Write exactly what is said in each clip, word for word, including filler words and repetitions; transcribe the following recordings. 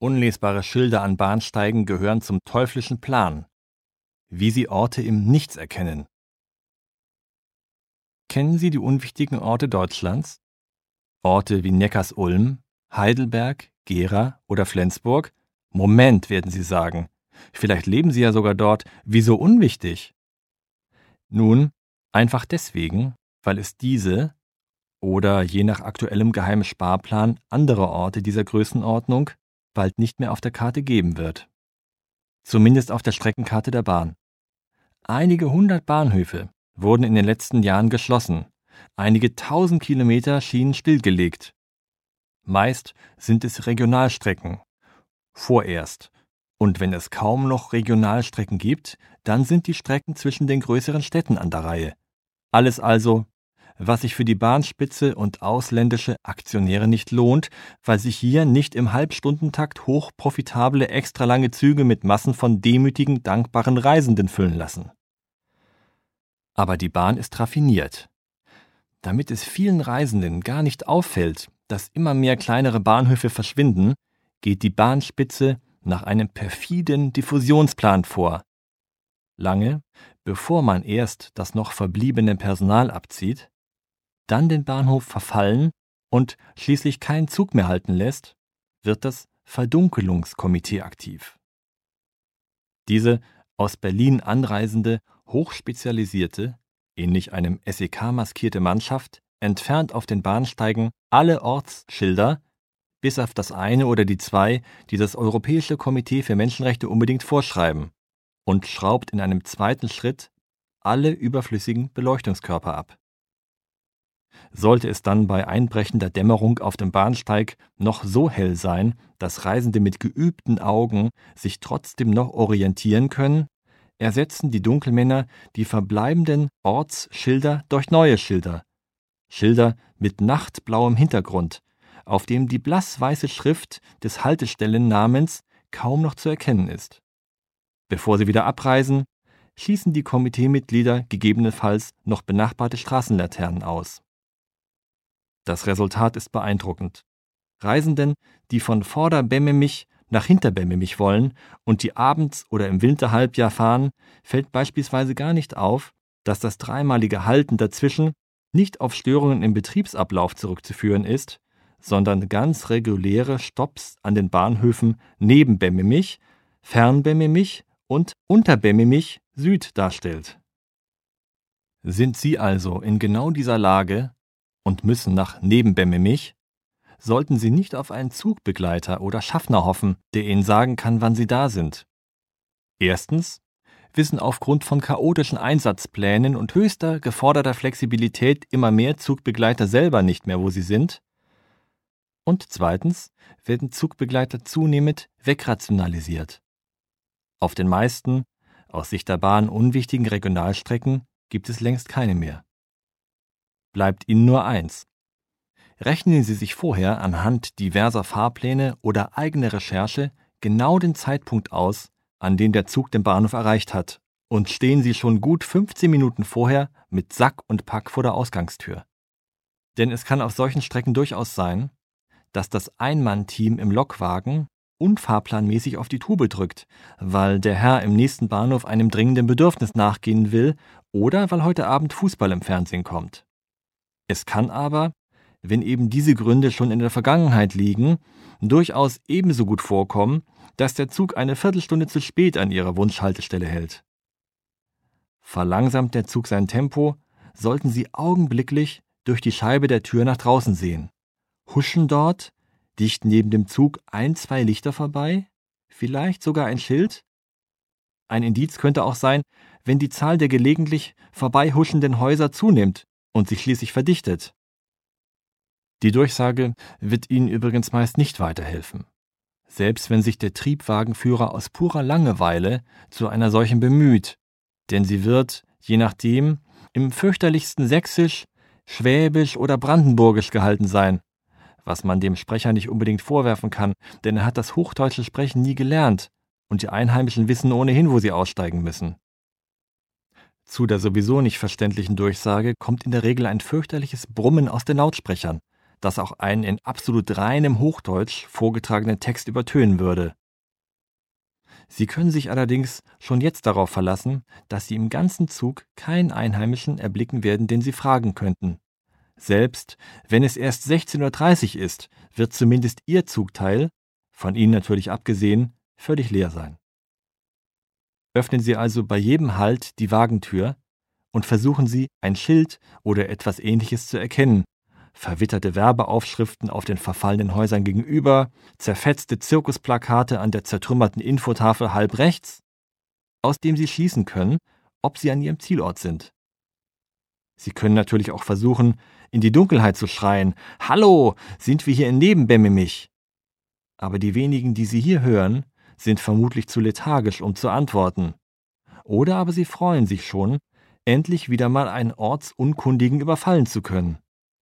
Unlesbare Schilder an Bahnsteigen gehören zum teuflischen Plan. Wie Sie Orte im Nichts erkennen. Kennen Sie die unwichtigen Orte Deutschlands? Orte wie Neckarsulm, Heidelberg, Gera oder Flensburg? Moment, werden Sie sagen. Vielleicht leben Sie ja sogar dort. Wieso unwichtig? Nun, einfach deswegen, weil es diese oder je nach aktuellem geheimen Sparplan andere Orte dieser Größenordnung bald nicht mehr auf der Karte geben wird. Zumindest auf der Streckenkarte der Bahn. Einige hundert Bahnhöfe wurden in den letzten Jahren geschlossen. Einige tausend Kilometer Schienen stillgelegt. Meist sind es Regionalstrecken. Vorerst. Und wenn es kaum noch Regionalstrecken gibt, dann sind die Strecken zwischen den größeren Städten an der Reihe. Alles also, was sich für die Bahnspitze und ausländische Aktionäre nicht lohnt, weil sich hier nicht im Halbstundentakt hochprofitable extralange Züge mit Massen von demütigen, dankbaren Reisenden füllen lassen. Aber die Bahn ist raffiniert. Damit es vielen Reisenden gar nicht auffällt, dass immer mehr kleinere Bahnhöfe verschwinden, geht die Bahnspitze nach einem perfiden Diffusionsplan vor. Lange, bevor man erst das noch verbliebene Personal abzieht, dann den Bahnhof verfallen und schließlich keinen Zug mehr halten lässt, wird das Verdunkelungskomitee aktiv. Diese aus Berlin anreisende, hochspezialisierte, ähnlich einem S E K maskierte Mannschaft entfernt auf den Bahnsteigen alle Ortsschilder, bis auf das eine oder die zwei, die das Europäische Komitee für Menschenrechte unbedingt vorschreiben, und schraubt in einem zweiten Schritt alle überflüssigen Beleuchtungskörper ab. Sollte es dann bei einbrechender Dämmerung auf dem Bahnsteig noch so hell sein, dass Reisende mit geübten Augen sich trotzdem noch orientieren können, ersetzen die Dunkelmänner die verbleibenden Ortsschilder durch neue Schilder. Schilder mit nachtblauem Hintergrund, auf dem die blassweiße Schrift des Haltestellennamens kaum noch zu erkennen ist. Bevor sie wieder abreisen, schießen die Komiteemitglieder gegebenenfalls noch benachbarte Straßenlaternen aus. Das Resultat ist beeindruckend. Reisenden, die von Vorder-Bemmemich nach Hinter-Bemmemich wollen und die abends oder im Winterhalbjahr fahren, fällt beispielsweise gar nicht auf, dass das dreimalige Halten dazwischen nicht auf Störungen im Betriebsablauf zurückzuführen ist, sondern ganz reguläre Stopps an den Bahnhöfen neben Bemmemich, Fern-Bemmemich und Unter-Bemmemich Süd darstellt. Sind Sie also in genau dieser Lage und müssen nach Neben-Bemmemich, sollten Sie nicht auf einen Zugbegleiter oder Schaffner hoffen, der Ihnen sagen kann, wann Sie da sind. Erstens wissen aufgrund von chaotischen Einsatzplänen und höchster geforderter Flexibilität immer mehr Zugbegleiter selber nicht mehr, wo sie sind. Und zweitens werden Zugbegleiter zunehmend wegrationalisiert. Auf den meisten, aus Sicht der Bahn unwichtigen Regionalstrecken gibt es längst keine mehr. Bleibt Ihnen nur eins. Rechnen Sie sich vorher anhand diverser Fahrpläne oder eigener Recherche genau den Zeitpunkt aus, an dem der Zug den Bahnhof erreicht hat, und stehen Sie schon gut fünfzehn Minuten vorher mit Sack und Pack vor der Ausgangstür. Denn es kann auf solchen Strecken durchaus sein, dass das Ein-Mann-Team im Lokwagen unfahrplanmäßig auf die Tube drückt, weil der Herr im nächsten Bahnhof einem dringenden Bedürfnis nachgehen will oder weil heute Abend Fußball im Fernsehen kommt. Es kann aber, wenn eben diese Gründe schon in der Vergangenheit liegen, durchaus ebenso gut vorkommen, dass der Zug eine Viertelstunde zu spät an ihrer Wunschhaltestelle hält. Verlangsamt der Zug sein Tempo, sollten Sie augenblicklich durch die Scheibe der Tür nach draußen sehen. Huschen dort, dicht neben dem Zug ein, zwei Lichter vorbei? Vielleicht sogar ein Schild? Ein Indiz könnte auch sein, wenn die Zahl der gelegentlich vorbeihuschenden Häuser zunimmt und sich schließlich verdichtet. Die Durchsage wird Ihnen übrigens meist nicht weiterhelfen, selbst wenn sich der Triebwagenführer aus purer Langeweile zu einer solchen bemüht, denn sie wird, je nachdem, im fürchterlichsten Sächsisch, Schwäbisch oder Brandenburgisch gehalten sein, was man dem Sprecher nicht unbedingt vorwerfen kann, denn er hat das hochdeutsche Sprechen nie gelernt und die Einheimischen wissen ohnehin, wo sie aussteigen müssen. Zu der sowieso nicht verständlichen Durchsage kommt in der Regel ein fürchterliches Brummen aus den Lautsprechern, das auch einen in absolut reinem Hochdeutsch vorgetragenen Text übertönen würde. Sie können sich allerdings schon jetzt darauf verlassen, dass Sie im ganzen Zug keinen Einheimischen erblicken werden, den Sie fragen könnten. Selbst wenn es erst sechzehn Uhr dreißig ist, wird zumindest Ihr Zugteil, von Ihnen natürlich abgesehen, völlig leer sein. Öffnen Sie also bei jedem Halt die Wagentür und versuchen Sie, ein Schild oder etwas Ähnliches zu erkennen. Verwitterte Werbeaufschriften auf den verfallenen Häusern gegenüber, zerfetzte Zirkusplakate an der zertrümmerten Infotafel halb rechts, aus dem Sie schließen können, ob Sie an Ihrem Zielort sind. Sie können natürlich auch versuchen, in die Dunkelheit zu schreien: »Hallo, sind wir hier in Nebenbemmemich?« Aber die wenigen, die Sie hier hören, sind vermutlich zu lethargisch, um zu antworten. Oder aber sie freuen sich schon, endlich wieder mal einen Ortsunkundigen überfallen zu können.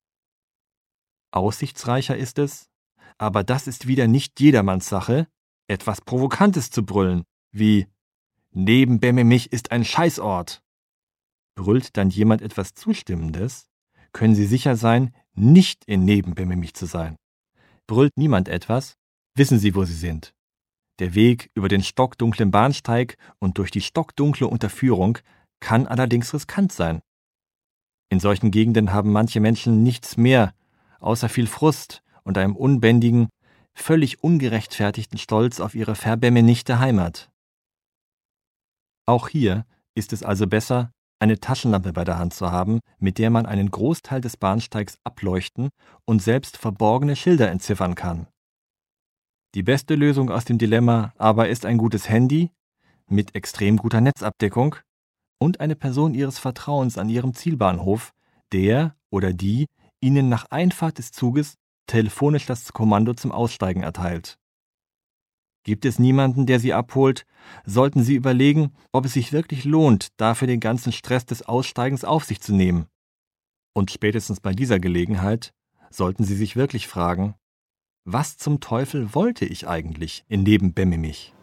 Aussichtsreicher ist es, aber das ist wieder nicht jedermanns Sache, etwas Provokantes zu brüllen, wie »Nebenbemmemich ist ein Scheißort«. Brüllt dann jemand etwas Zustimmendes, können Sie sicher sein, nicht in Nebenbemmemich zu sein. Brüllt niemand etwas, wissen Sie, wo Sie sind. Der Weg über den stockdunklen Bahnsteig und durch die stockdunkle Unterführung kann allerdings riskant sein. In solchen Gegenden haben manche Menschen nichts mehr, außer viel Frust und einem unbändigen, völlig ungerechtfertigten Stolz auf ihre verbemmenichte Heimat. Auch hier ist es also besser, eine Taschenlampe bei der Hand zu haben, mit der man einen Großteil des Bahnsteigs ableuchten und selbst verborgene Schilder entziffern kann. Die beste Lösung aus dem Dilemma aber ist ein gutes Handy mit extrem guter Netzabdeckung und eine Person Ihres Vertrauens an Ihrem Zielbahnhof, der oder die Ihnen nach Einfahrt des Zuges telefonisch das Kommando zum Aussteigen erteilt. Gibt es niemanden, der Sie abholt, sollten Sie überlegen, ob es sich wirklich lohnt, dafür den ganzen Stress des Aussteigens auf sich zu nehmen. Und spätestens bei dieser Gelegenheit sollten Sie sich wirklich fragen: Was zum Teufel wollte ich eigentlich in Nebenbemmemich?